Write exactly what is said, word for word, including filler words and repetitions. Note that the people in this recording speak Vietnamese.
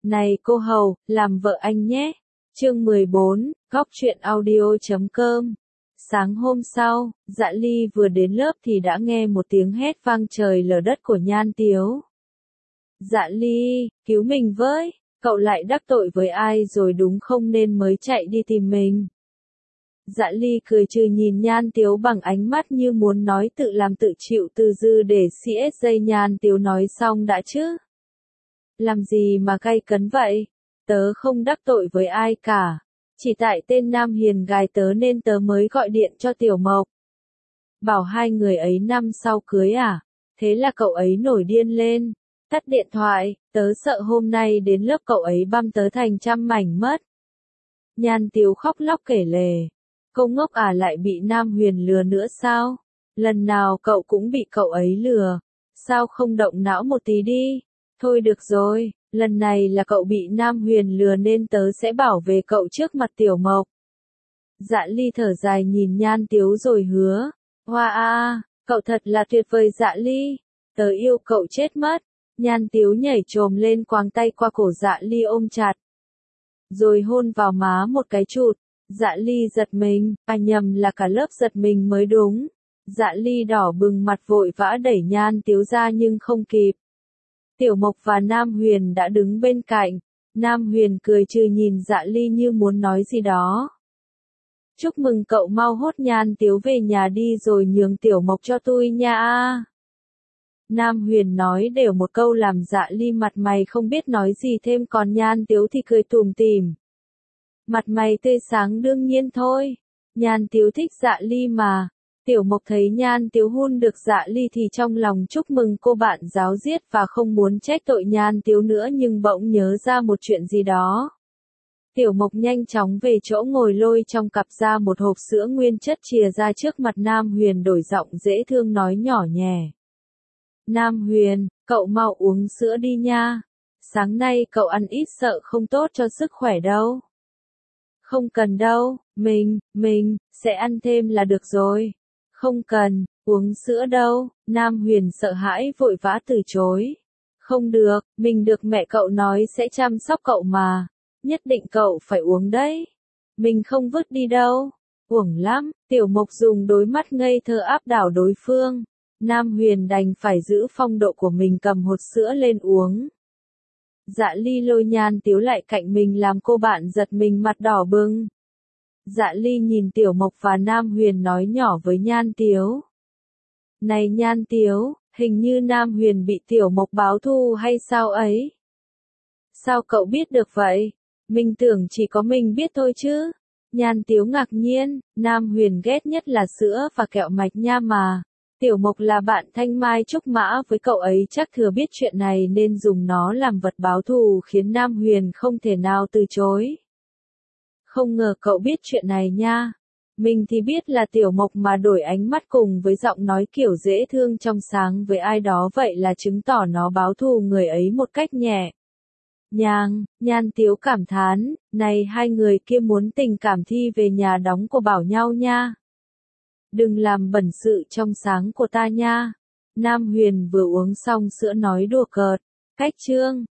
Này cô hầu, làm vợ anh nhé. Chương mười bốn, góc truyện audio chấm com. Sáng hôm sau, Dạ Ly vừa đến lớp thì đã nghe một tiếng hét vang trời lở đất của Nhan Tiếu. Dạ Ly, cứu mình với, cậu lại đắc tội với ai rồi đúng không nên mới chạy đi tìm mình. Dạ Ly cười trừ nhìn Nhan Tiếu bằng ánh mắt như muốn nói tự làm tự chịu từ dư để xê ét dây. Nhan Tiếu nói xong đã chứ. Làm gì mà gay cấn vậy? Tớ không đắc tội với ai cả. Chỉ tại tên Nam Hiền gài tớ nên tớ mới gọi điện cho Tiểu Mộc. Bảo hai người ấy năm sau cưới à? Thế là cậu ấy nổi điên lên. Tắt điện thoại, tớ sợ hôm nay đến lớp cậu ấy băm tớ thành trăm mảnh mất. Nhan Tiếu khóc lóc kể lể. Cô ngốc à, lại bị Nam Huyền lừa nữa sao? Lần nào cậu cũng bị cậu ấy lừa. Sao không động não một tí đi? Thôi được rồi, lần này là cậu bị Nam Huyền lừa nên tớ sẽ bảo vệ cậu trước mặt Tiểu Mộc. Dạ Ly thở dài nhìn Nhan Tiếu rồi hứa. Hoa a, cậu thật là tuyệt vời Dạ Ly. Tớ yêu cậu chết mất. Nhan Tiếu nhảy chồm lên quàng tay qua cổ Dạ Ly ôm chặt. Rồi hôn vào má một cái chụt. Dạ Ly giật mình, à nhầm là cả lớp giật mình mới đúng. Dạ Ly đỏ bừng mặt vội vã đẩy Nhan Tiếu ra nhưng không kịp. Tiểu Mộc và Nam Huyền đã đứng bên cạnh. Nam Huyền cười trừ nhìn Dạ Ly như muốn nói gì đó. Chúc mừng cậu, mau hốt Nhan Tiếu về nhà đi rồi nhường Tiểu Mộc cho tôi nha. Nam Huyền nói đều một câu làm Dạ Ly mặt mày không biết nói gì thêm, còn Nhan Tiếu thì cười tủm tỉm. Mặt mày tươi sáng đương nhiên thôi. Nhan Tiếu thích Dạ Ly mà. Tiểu Mộc thấy Nhan Tiếu hôn được Dạ Ly thì trong lòng chúc mừng cô bạn giáo diết và không muốn trách tội Nhan Tiếu nữa, nhưng bỗng nhớ ra một chuyện gì đó. Tiểu Mộc nhanh chóng về chỗ ngồi lôi trong cặp ra một hộp sữa nguyên chất chìa ra trước mặt Nam Huyền, đổi giọng dễ thương nói nhỏ nhẹ. Nam Huyền, cậu mau uống sữa đi nha. Sáng nay cậu ăn ít sợ không tốt cho sức khỏe đâu. Không cần đâu, mình, mình, sẽ ăn thêm là được rồi. Không cần, uống sữa đâu. Nam Huyền sợ hãi vội vã từ chối. Không được, mình được mẹ cậu nói sẽ chăm sóc cậu mà. Nhất định cậu phải uống đấy. Mình không vứt đi đâu. Uổng lắm. Tiểu Mộc dùng đôi mắt ngây thơ áp đảo đối phương. Nam Huyền đành phải giữ phong độ của mình cầm hột sữa lên uống. Dạ Ly lôi Nhan Tiếu lại cạnh mình làm cô bạn giật mình mặt đỏ bừng. Dạ Ly nhìn Tiểu Mộc và Nam Huyền nói nhỏ với Nhan Tiếu. Này Nhan Tiếu, hình như Nam Huyền bị Tiểu Mộc báo thù hay sao ấy? Sao cậu biết được vậy? Mình tưởng chỉ có mình biết thôi chứ. Nhan Tiếu ngạc nhiên, Nam Huyền ghét nhất là sữa và kẹo mạch nha mà. Tiểu Mộc là bạn thanh mai trúc mã với cậu ấy, chắc thừa biết chuyện này nên dùng nó làm vật báo thù, khiến Nam Huyền không thể nào từ chối. Không ngờ cậu biết chuyện này nha. Mình thì biết là Tiểu Mộc mà đổi ánh mắt cùng với giọng nói kiểu dễ thương trong sáng với ai đó, vậy là chứng tỏ nó báo thù người ấy một cách nhẹ nhàng. Nhan Tiếu cảm thán, này hai người kia muốn tình cảm thi về nhà đóng của bảo nhau nha. Đừng làm bẩn sự trong sáng của ta nha. Nam Huyền vừa uống xong sữa nói đùa cợt. Cách chương